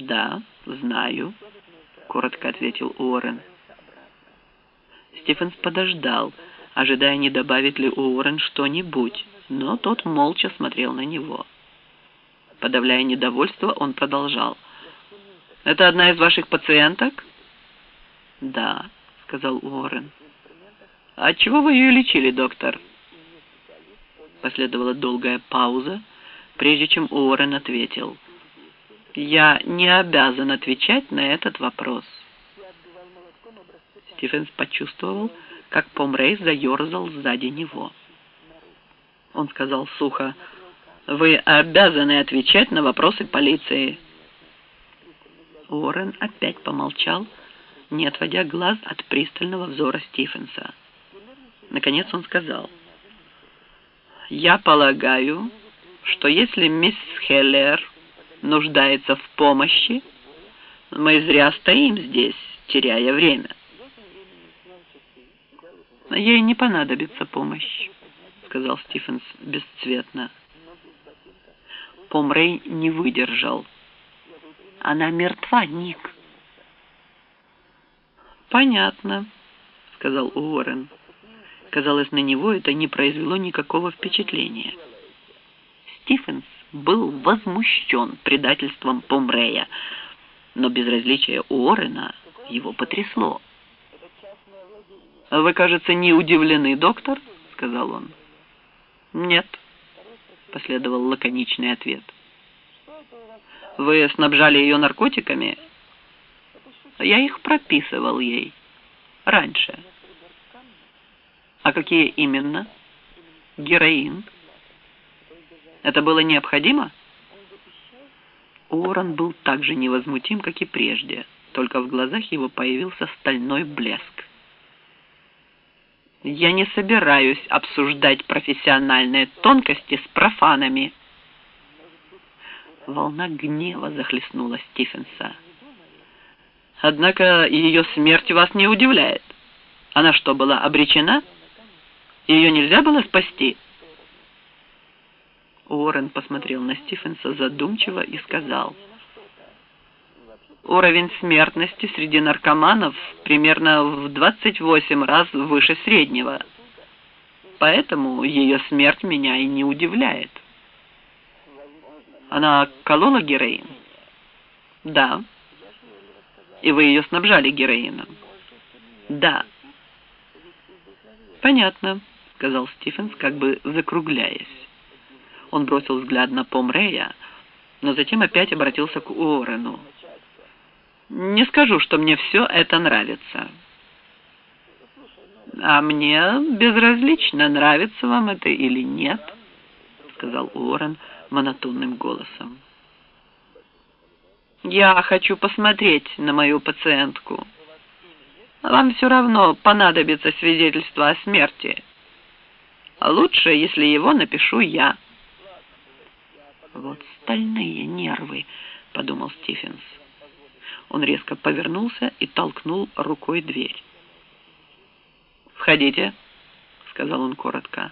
«Да, знаю», — коротко ответил Уоррен. Стивенс подождал, ожидая, не добавит ли Уоррен что-нибудь, но тот молча смотрел на него. Подавляя недовольство, он продолжал. «Это одна из ваших пациенток?» «Да», — сказал Уоррен. «А чего вы ее лечили, доктор?» Последовала долгая пауза, прежде чем Уоррен ответил. «Я не обязан отвечать на этот вопрос». Стивенс почувствовал, как Помрей заерзал сзади него. Он сказал сухо: «Вы обязаны отвечать на вопросы полиции». Уоррен опять помолчал, не отводя глаз от пристального взора Стивенса. Наконец он сказал: «Я полагаю, что если мисс Хеллер нуждается в помощи, мы зря стоим здесь, теряя время». «Ей не понадобится помощь», — сказал Стивенс бесцветно. Помрей не выдержал. «Она мертва, Ник». «Понятно», — сказал Уоррен. Казалось, на него это не произвело никакого впечатления. Стивенс был возмущен предательством Помрея, но безразличие Уоррена его потрясло. «Вы, кажется, не удивлены, доктор?» — сказал он. «Нет», — последовал лаконичный ответ. «Вы снабжали ее наркотиками?» «Я их прописывал ей. Раньше». «А какие именно?» «Героин». «Это было необходимо?» Уоррен был так же невозмутим, как и прежде, только в глазах его появился стальной блеск. «Я не собираюсь обсуждать профессиональные тонкости с профанами». Волна гнева захлестнула Стивенса. «Однако ее смерть вас не удивляет. Она что, была обречена? Ее нельзя было спасти?» Уоррен посмотрел на Стивенса задумчиво и сказал: «Уровень смертности среди наркоманов примерно в 28 раз выше среднего. Поэтому ее смерть меня и не удивляет». «Она колола героин?» «Да». «И вы ее снабжали героином?» «Да». «Понятно», — сказал Стивенс, как бы закругляясь. Он бросил взгляд на Помрея, но затем опять обратился к Уоррену. «Не скажу, что мне все это нравится». «А мне безразлично, нравится вам это или нет», — сказал Уоррен монотонным голосом. «Я хочу посмотреть на мою пациентку. Вам все равно понадобится свидетельство о смерти. А лучше, если его напишу я». «Вот стальные нервы», — подумал Стивенс. Он резко повернулся и толкнул рукой дверь. «Входите», — сказал он коротко.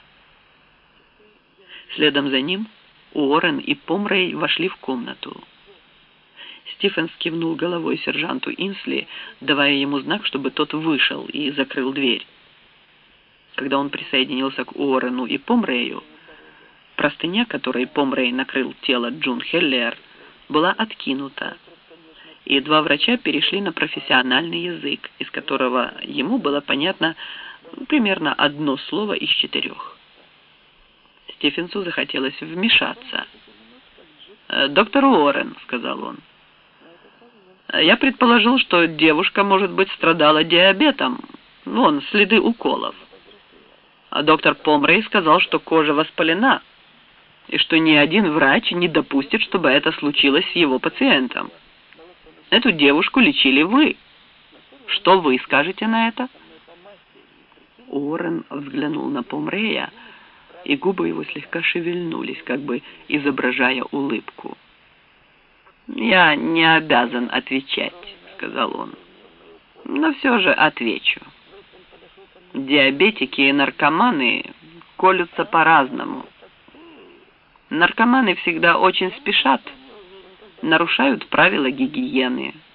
Следом за ним Уоррен и Помрей вошли в комнату. Стивенс кивнул головой сержанту Инсли, давая ему знак, чтобы тот вышел, и закрыл дверь. Когда он присоединился к Уоррену и Помрею, простыня, которой Помрей накрыл тело Джун Хеллер, была откинута, и два врача перешли на профессиональный язык, из которого ему было понятно примерно одно слово из 4. Стивенсу захотелось вмешаться. «Доктор Уоррен», — сказал он, — «я предположил, что девушка, может быть, страдала диабетом. Вон, следы уколов. А доктор Помрей сказал, что кожа воспалена, и что ни один врач не допустит, чтобы это случилось с его пациентом. Эту девушку лечили вы. Что вы скажете на это?» Уоррен взглянул на Помрея, и губы его слегка шевельнулись, как бы изображая улыбку. «Я не обязан отвечать», — сказал он, — «но все же отвечу. Диабетики и наркоманы колются по-разному. Наркоманы всегда очень спешат, нарушают правила гигиены.